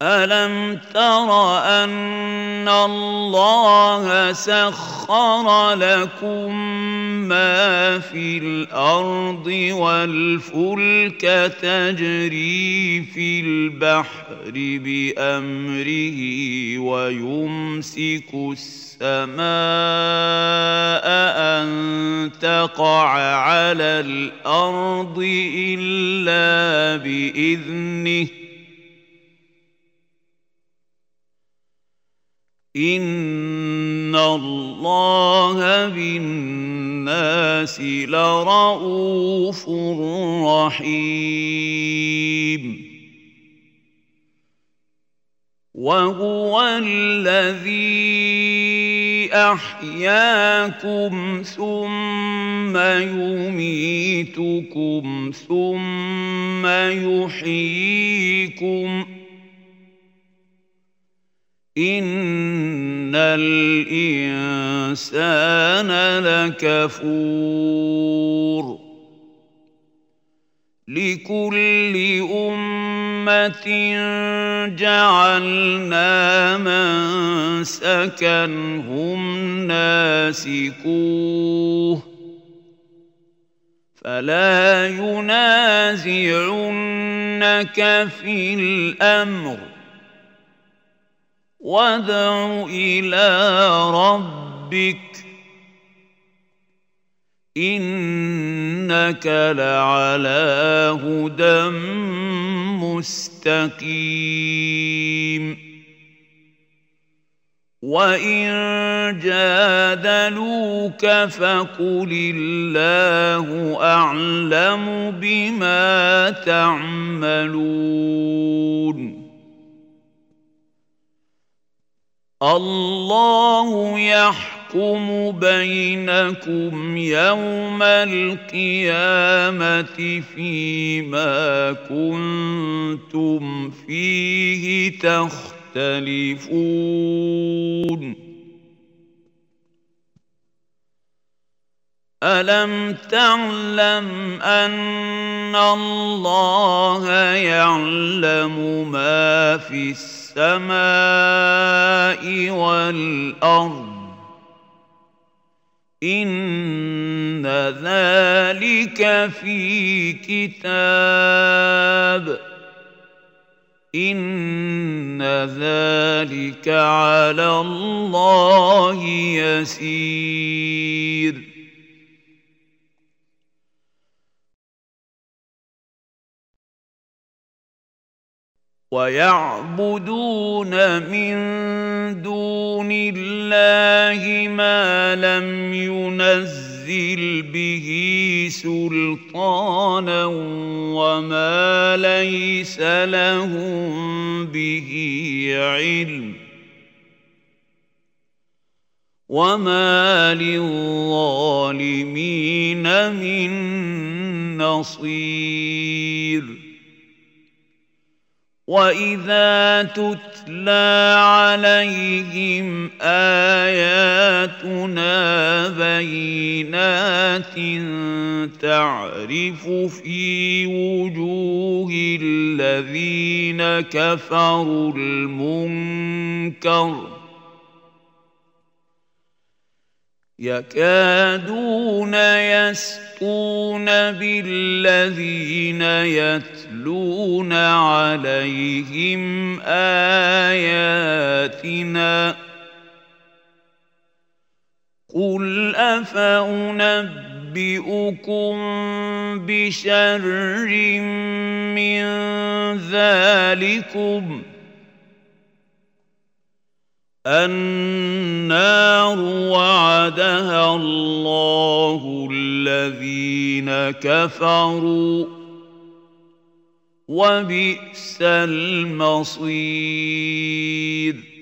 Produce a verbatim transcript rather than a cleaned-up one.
ألم تر أن الله سخر لكم ما في الأرض والفلك تجري في البحر بأمره ويمسك السماء أن تقع على الأرض إلا بإذنه إن الله بالناس لرءوف رحيم وهو الذي أحياكم ثم يميتكم ثم يحييكم إن الإنسان لكفور لكل أمة جعلنا منسكا هم ناسكوه فلا ينازعنك في الأمر وادع إلى ربك إنك لعلى هدى مستقيم وإن جادلوك فقل الله أعلم بما تعملون الله يحكم بينكم يوم القيامة فيما كنتم فيه تختلفون ألم تعلم أن الله يعلم ما في السماء السماء والأرض إن ذلك في كتاب إن ذلك على الله يسير ويعبدون من دون الله ما لم ينزل به سلطانا وما ليس لهم به علم وما للظالمين من نصير وإذا تتلى عليهم آياتنا بينات تعرف في وجوه الذين كفروا المنكر يكادون يسطون بالذين يتلون عليهم آياتنا قل أفأنبئكم بشر من ذلكم النار وعدها الله الذين كفروا وبئس المصير